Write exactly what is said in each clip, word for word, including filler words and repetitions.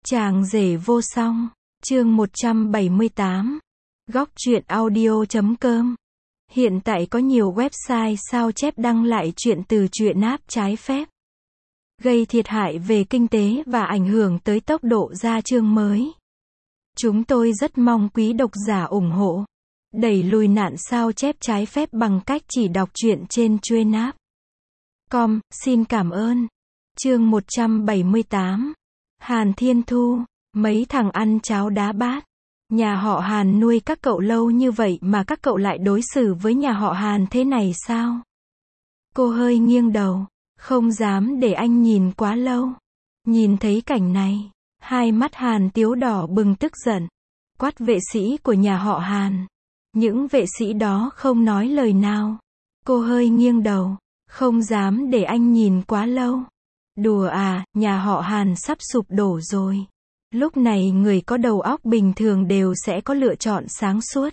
Chàng rể vô song, chương một trăm bảy mươi tám. Góc truyện audio chấm com. Hiện tại có nhiều website sao chép đăng lại truyện từ truyện app trái phép, gây thiệt hại về kinh tế và ảnh hưởng tới tốc độ ra chương mới. Chúng tôi rất mong quý độc giả ủng hộ, đẩy lùi nạn sao chép trái phép bằng cách chỉ đọc truyện trên truyện app. Com, xin cảm ơn. Chương một trăm bảy mươi tám. Hàn Thiên Thu, mấy thằng ăn cháo đá bát. Nhà họ Hàn nuôi các cậu lâu như vậy mà các cậu lại đối xử với nhà họ Hàn thế này sao? Cô hơi nghiêng đầu, không dám để anh nhìn quá lâu. Nhìn thấy cảnh này, hai mắt Hàn Tiếu đỏ bừng tức giận, quát vệ sĩ của nhà họ Hàn. Những vệ sĩ đó không nói lời nào. Cô hơi nghiêng đầu, không dám để anh nhìn quá lâu. Đùa à, nhà họ Hàn sắp sụp đổ rồi. Lúc này người có đầu óc bình thường đều sẽ có lựa chọn sáng suốt.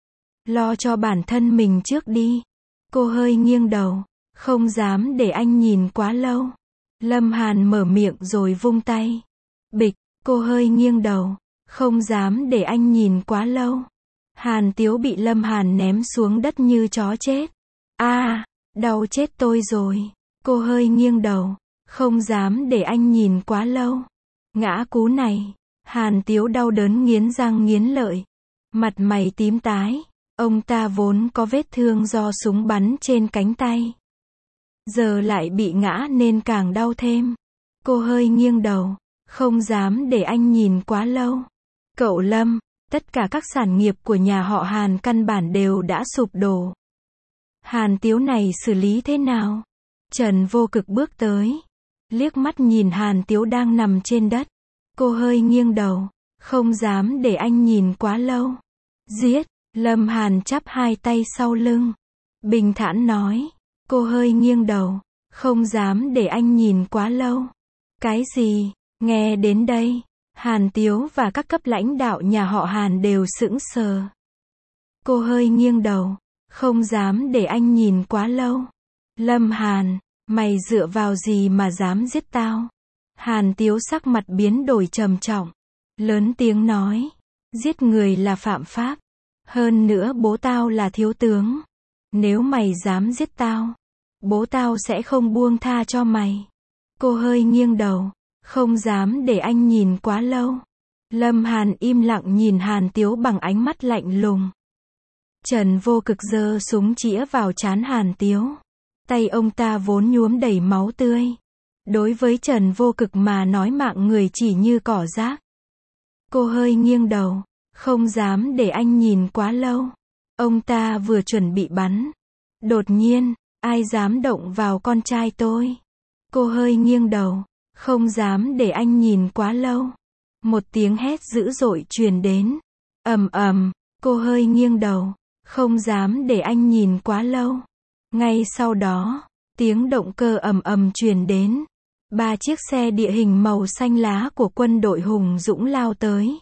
Lo cho bản thân mình trước đi. Cô hơi nghiêng đầu, không dám để anh nhìn quá lâu. Lâm Hàn mở miệng rồi vung tay. Bịch, cô hơi nghiêng đầu, không dám để anh nhìn quá lâu. Hàn Tiếu bị Lâm Hàn ném xuống đất như chó chết. A, à, đau chết tôi rồi. Cô hơi nghiêng đầu, không dám để anh nhìn quá lâu. Ngã cú này, Hàn Tiếu đau đớn nghiến răng nghiến lợi. Mặt mày tím tái, ông ta vốn có vết thương do súng bắn trên cánh tay. Giờ lại bị ngã nên càng đau thêm. Cô hơi nghiêng đầu, không dám để anh nhìn quá lâu. Cậu Lâm, tất cả các sản nghiệp của nhà họ Hàn căn bản đều đã sụp đổ. Hàn Tiếu này xử lý thế nào? Trần Vô Cực bước tới, liếc mắt nhìn Hàn Tiếu đang nằm trên đất. Cô hơi nghiêng đầu, không dám để anh nhìn quá lâu. Giết, Lâm Hàn chắp hai tay sau lưng, bình thản nói. Cô hơi nghiêng đầu, không dám để anh nhìn quá lâu. Cái gì? Nghe đến đây, Hàn Tiếu và các cấp lãnh đạo nhà họ Hàn đều sững sờ. Cô hơi nghiêng đầu, không dám để anh nhìn quá lâu. Lâm Hàn, mày dựa vào gì mà dám giết tao? Hàn Tiếu sắc mặt biến đổi trầm trọng, lớn tiếng nói. Giết người là phạm pháp. Hơn nữa bố tao là thiếu tướng. Nếu mày dám giết tao, bố tao sẽ không buông tha cho mày. Cô hơi nghiêng đầu, không dám để anh nhìn quá lâu. Lâm Hàn im lặng nhìn Hàn Tiếu bằng ánh mắt lạnh lùng. Trần Vô Cực giơ súng chĩa vào trán Hàn Tiếu. Tay ông ta vốn nhuốm đầy máu tươi. Đối với Trần Vô Cực mà nói mạng người chỉ như cỏ rác. Cô hơi nghiêng đầu, không dám để anh nhìn quá lâu. Ông ta vừa chuẩn bị bắn. Đột nhiên, ai dám động vào con trai tôi? Cô hơi nghiêng đầu, không dám để anh nhìn quá lâu. Một tiếng hét dữ dội truyền đến. Ầm ầm, cô hơi nghiêng đầu, không dám để anh nhìn quá lâu. Ngay sau đó, tiếng động cơ ầm ầm truyền đến. Ba chiếc xe địa hình màu xanh lá của quân đội hùng dũng lao tới.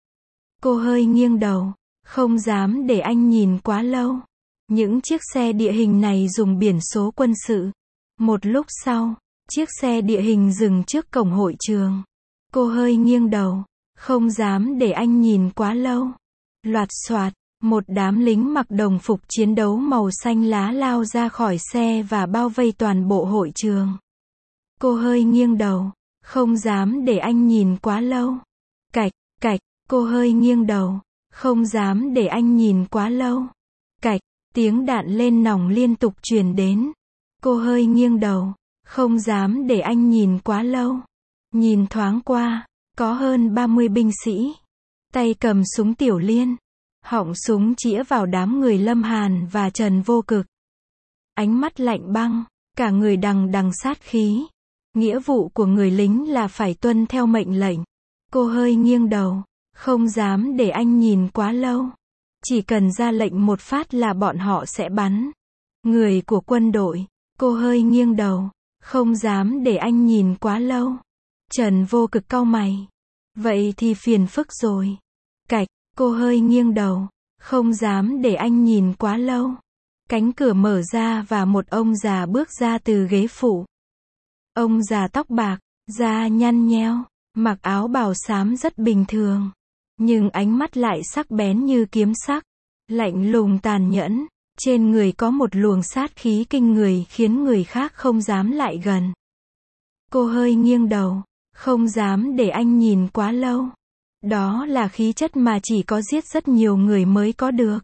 Cô hơi nghiêng đầu, không dám để anh nhìn quá lâu. Những chiếc xe địa hình này dùng biển số quân sự. Một lúc sau, chiếc xe địa hình dừng trước cổng hội trường. Cô hơi nghiêng đầu, không dám để anh nhìn quá lâu. Loạt xoạt, một đám lính mặc đồng phục chiến đấu màu xanh lá lao ra khỏi xe và bao vây toàn bộ hội trường. Cô hơi nghiêng đầu, không dám để anh nhìn quá lâu. Cạch, cạch, cô hơi nghiêng đầu, không dám để anh nhìn quá lâu. Cạch, tiếng đạn lên nòng liên tục truyền đến. Cô hơi nghiêng đầu, không dám để anh nhìn quá lâu. Nhìn thoáng qua, có hơn ba mươi binh sĩ, tay cầm súng tiểu liên, họng súng chĩa vào đám người Lâm Hàn và Trần Vô Cực. Ánh mắt lạnh băng, cả người đằng đằng sát khí. Nghĩa vụ của người lính là phải tuân theo mệnh lệnh. Cô hơi nghiêng đầu, không dám để anh nhìn quá lâu. Chỉ cần ra lệnh một phát là bọn họ sẽ bắn. Người của quân đội, cô hơi nghiêng đầu, không dám để anh nhìn quá lâu. Trần Vô Cực cau mày. Vậy thì phiền phức rồi. Cạch, cô hơi nghiêng đầu, không dám để anh nhìn quá lâu. Cánh cửa mở ra và một ông già bước ra từ ghế phụ. Ông già tóc bạc, da nhăn nheo, Mặc áo bào xám rất bình thường. Nhưng ánh mắt lại sắc bén như kiếm sắc. Lạnh lùng tàn nhẫn. Trên người có một luồng sát khí kinh người khiến người khác không dám lại gần. Cô hơi nghiêng đầu. Không dám để anh nhìn quá lâu. Đó là khí chất mà chỉ có giết rất nhiều người mới có được.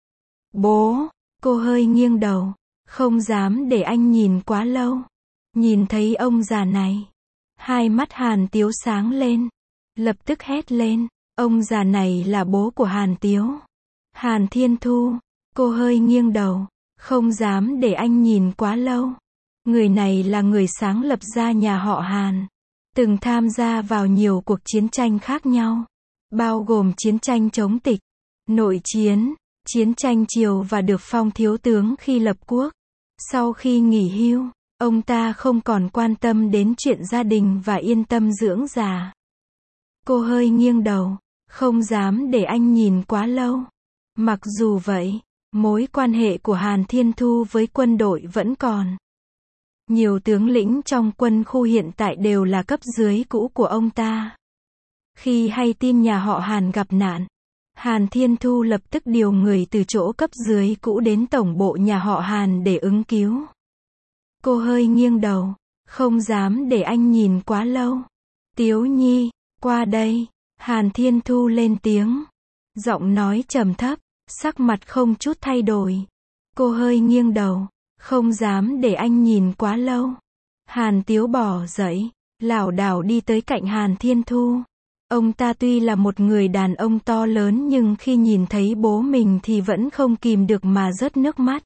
Bố, cô hơi nghiêng đầu. Không dám để anh nhìn quá lâu. Nhìn thấy ông già này. Hai mắt Hàn Tiếu sáng lên. Lập tức hét lên. Ông già này là bố của Hàn Tiếu. Hàn Thiên Thu. Cô hơi nghiêng đầu. Không dám để anh nhìn quá lâu. Người này là người sáng lập ra nhà họ Hàn. Từng tham gia vào nhiều cuộc chiến tranh khác nhau. Bao gồm chiến tranh chống tịch, nội chiến, chiến tranh Triều và được phong thiếu tướng khi lập quốc. Sau khi nghỉ hưu, ông ta không còn quan tâm đến chuyện gia đình và yên tâm dưỡng già. Cô hơi nghiêng đầu. Không dám để anh nhìn quá lâu. Mặc dù vậy, mối quan hệ của Hàn Thiên Thu với quân đội vẫn còn. Nhiều tướng lĩnh trong quân khu hiện tại đều là cấp dưới cũ của ông ta. Khi hay tin nhà họ Hàn gặp nạn, Hàn Thiên Thu lập tức điều người từ chỗ cấp dưới cũ đến tổng bộ nhà họ Hàn để ứng cứu. Cô hơi nghiêng đầu. Không dám để anh nhìn quá lâu. Tiếu Nhi, qua đây. Hàn Thiên Thu lên tiếng. Giọng nói trầm thấp, sắc mặt không chút thay đổi. Cô hơi nghiêng đầu. Không dám để anh nhìn quá lâu. Hàn Tiếu bỏ dậy, lảo đảo đi tới cạnh Hàn Thiên Thu. Ông ta tuy là một người đàn ông to lớn nhưng khi nhìn thấy bố mình thì vẫn không kìm được mà rớt nước mắt.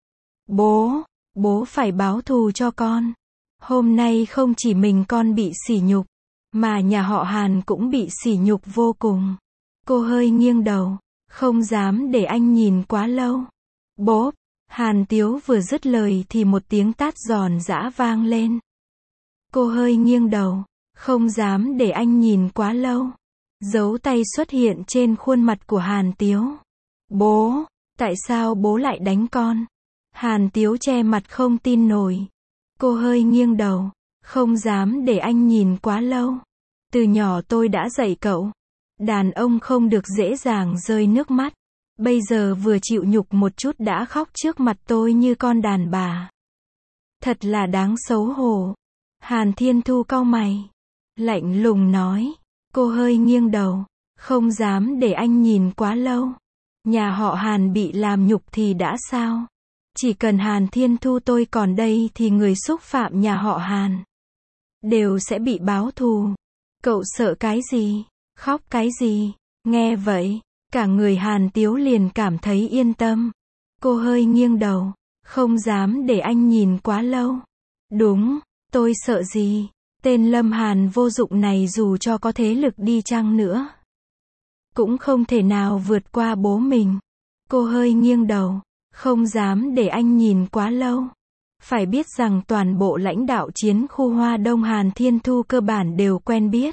Bố, bố phải báo thù cho con. Hôm nay không chỉ mình con bị sỉ nhục, mà nhà họ Hàn cũng bị sỉ nhục vô cùng. Cô hơi nghiêng đầu. Không dám để anh nhìn quá lâu. Bố, Hàn Tiếu vừa dứt lời thì một tiếng tát giòn giã vang lên. Cô hơi nghiêng đầu. Không dám để anh nhìn quá lâu. Dấu tay xuất hiện trên khuôn mặt của Hàn Tiếu. Bố, tại sao bố lại đánh con? Hàn Tiếu che mặt không tin nổi. Cô hơi nghiêng đầu. Không dám để anh nhìn quá lâu. Từ nhỏ tôi đã dạy cậu. Đàn ông không được dễ dàng rơi nước mắt. Bây giờ vừa chịu nhục một chút đã khóc trước mặt tôi như con đàn bà. Thật là đáng xấu hổ. Hàn Thiên Thu cau mày. Lạnh lùng nói. Cô hơi nghiêng đầu. Không dám để anh nhìn quá lâu. Nhà họ Hàn bị làm nhục thì đã sao? Chỉ cần Hàn Thiên Thu tôi còn đây thì người xúc phạm nhà họ Hàn đều sẽ bị báo thù. Cậu sợ cái gì? Khóc cái gì? Nghe vậy, cả người Hàn Tiếu liền cảm thấy yên tâm. Cô hơi nghiêng đầu. Không dám để anh nhìn quá lâu. Đúng, tôi sợ gì? Tên Lâm Hàn vô dụng này dù cho có thế lực đi chăng nữa, cũng không thể nào vượt qua bố mình. Cô hơi nghiêng đầu. Không dám để anh nhìn quá lâu. Phải biết rằng toàn bộ lãnh đạo chiến khu Hoa Đông Hàn Thiên Thu cơ bản đều quen biết.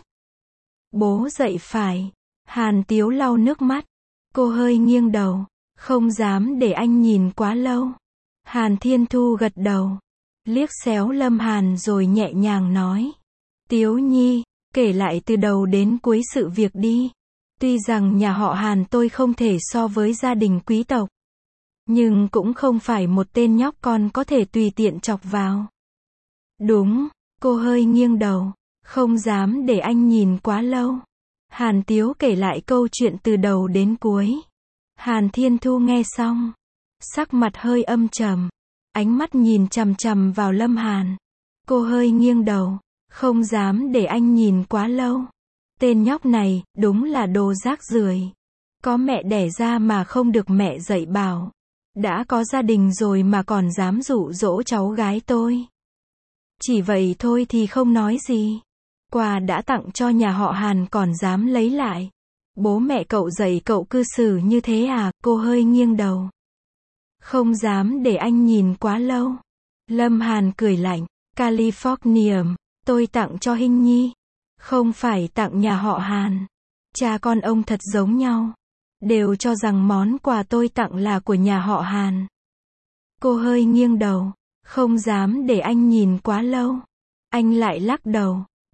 Bố dậy phải. Hàn Tiếu lau nước mắt. Cô hơi nghiêng đầu. Không dám để anh nhìn quá lâu. Hàn Thiên Thu gật đầu. Liếc xéo Lâm Hàn rồi nhẹ nhàng nói. Tiếu Nhi, kể lại từ đầu đến cuối sự việc đi. Tuy rằng nhà họ Hàn tôi không thể so với gia đình quý tộc, nhưng cũng không phải một tên nhóc con có thể tùy tiện chọc vào. Đúng, cô hơi nghiêng đầu. Không dám để anh nhìn quá lâu. Hàn Tiếu kể lại câu chuyện từ đầu đến cuối. Hàn Thiên Thu nghe xong, sắc mặt hơi âm trầm, ánh mắt nhìn chằm chằm vào Lâm Hàn. Cô hơi nghiêng đầu. Không dám để anh nhìn quá lâu. Tên nhóc này, đúng là đồ rác rưởi. Có mẹ đẻ ra mà không được mẹ dạy bảo. Đã có gia đình rồi mà còn dám dụ dỗ cháu gái tôi. Chỉ vậy thôi thì không nói gì. Quà đã tặng cho nhà họ Hàn còn dám lấy lại. Bố mẹ cậu dạy cậu cư xử như thế à? Cô hơi nghiêng đầu. Không dám để anh nhìn quá lâu. Lâm Hàn cười lạnh. Californium, tôi tặng cho Hinh Nhi. Không phải tặng nhà họ Hàn. Cha con ông thật giống nhau. Đều cho rằng món quà tôi tặng là của nhà họ Hàn. Cô hơi nghiêng đầu. Không dám để anh nhìn quá lâu. Anh lại lắc đầu.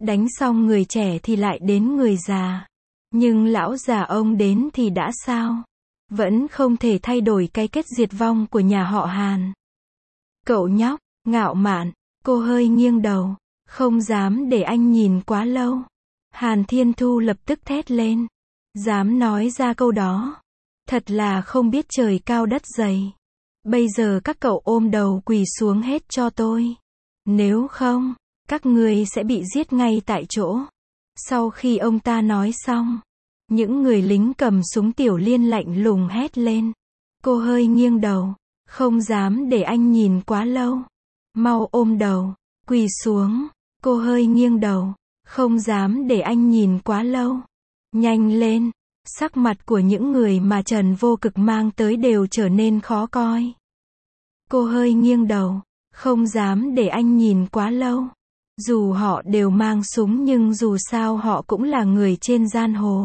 Đánh xong người trẻ thì lại đến người già. Nhưng lão già ông đến thì đã sao? Vẫn không thể thay đổi cái kết diệt vong của nhà họ Hàn. Cậu nhóc, ngạo mạn, cô hơi nghiêng đầu, không dám để anh nhìn quá lâu. Hàn Thiên Thu lập tức thét lên. Dám nói ra câu đó. Thật là không biết trời cao đất dày. Bây giờ các cậu ôm đầu quỳ xuống hết cho tôi. Nếu không, các ngươi sẽ bị giết ngay tại chỗ. Sau khi ông ta nói xong, những người lính cầm súng Tiểu Liên lạnh lùng hét lên. Cô hơi nghiêng đầu, không dám để anh nhìn quá lâu. Mau ôm đầu, quỳ xuống. Cô hơi nghiêng đầu, không dám để anh nhìn quá lâu. Nhanh lên. Sắc mặt của những người mà Trần Vô Cực mang tới đều trở nên khó coi. Cô hơi nghiêng đầu, không dám để anh nhìn quá lâu. Dù họ đều mang súng nhưng dù sao họ cũng là người trên giang hồ.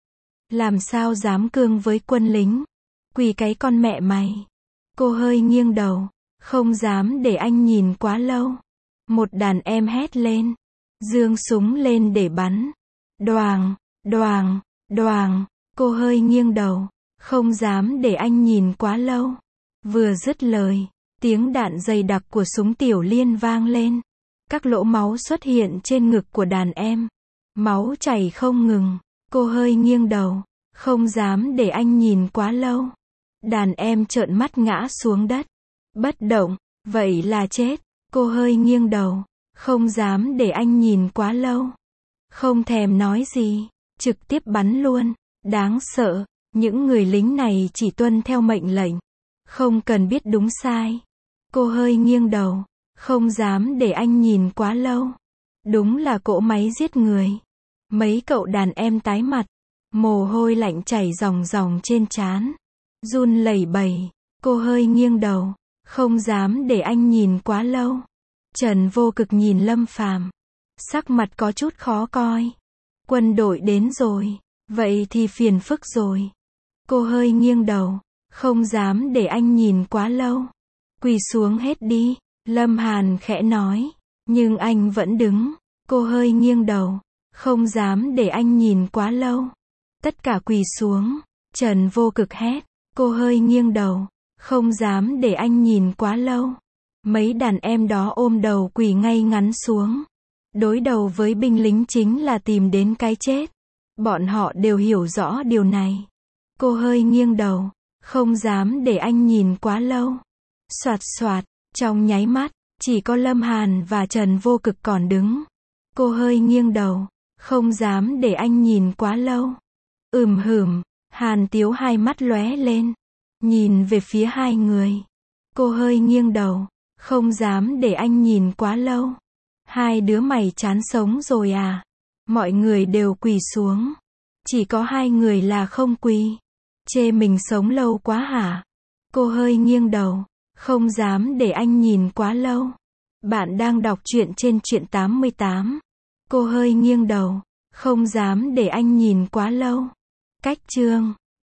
Làm sao dám cương với quân lính? Quỳ cái con mẹ mày. Cô hơi nghiêng đầu, không dám để anh nhìn quá lâu. Một đàn em hét lên, giương súng lên để bắn. Đoàng, đoàng, đoàng. Cô hơi nghiêng đầu, không dám để anh nhìn quá lâu. Vừa dứt lời, tiếng đạn dày đặc của súng Tiểu Liên vang lên. Các lỗ máu xuất hiện trên ngực của đàn em. Máu chảy không ngừng. Cô hơi nghiêng đầu, không dám để anh nhìn quá lâu. Đàn em trợn mắt ngã xuống đất. Bất động, vậy là chết. Cô hơi nghiêng đầu, không dám để anh nhìn quá lâu. Không thèm nói gì, trực tiếp bắn luôn. Đáng sợ, những người lính này chỉ tuân theo mệnh lệnh. Không cần biết đúng sai. Cô hơi nghiêng đầu, không dám để anh nhìn quá lâu. Đúng là cỗ máy giết người. Mấy cậu đàn em tái mặt. Mồ hôi lạnh chảy ròng ròng trên trán. Run lẩy bẩy. Cô hơi nghiêng đầu, không dám để anh nhìn quá lâu. Trần Vô Cực nhìn Lâm Phàm, sắc mặt có chút khó coi. Quân đội đến rồi, vậy thì phiền phức rồi. Cô hơi nghiêng đầu, không dám để anh nhìn quá lâu. Quỳ xuống hết đi, Lâm Hàn khẽ nói. Nhưng anh vẫn đứng. Cô hơi nghiêng đầu, không dám để anh nhìn quá lâu. Tất cả quỳ xuống. Trần Vô Cực hét. Cô hơi nghiêng đầu, không dám để anh nhìn quá lâu. Mấy đàn em đó ôm đầu quỳ ngay ngắn xuống. Đối đầu với binh lính chính là tìm đến cái chết. Bọn họ đều hiểu rõ điều này. Cô hơi nghiêng đầu, không dám để anh nhìn quá lâu. Soạt soạt, trong nháy mắt, chỉ có Lâm Hàn và Trần Vô Cực còn đứng. Cô hơi nghiêng đầu, không dám để anh nhìn quá lâu. Ừm hửm, Hàn Tiếu hai mắt lóe lên, nhìn về phía hai người. Cô hơi nghiêng đầu, không dám để anh nhìn quá lâu. Hai đứa mày chán sống rồi à? Mọi người đều quỳ xuống. Chỉ có hai người là không quỳ. Chê mình sống lâu quá hả? Cô hơi nghiêng đầu, không dám để anh nhìn quá lâu. Bạn đang đọc truyện trên truyện tám mươi tám. Cô hơi nghiêng đầu, không dám để anh nhìn quá lâu. Cách chương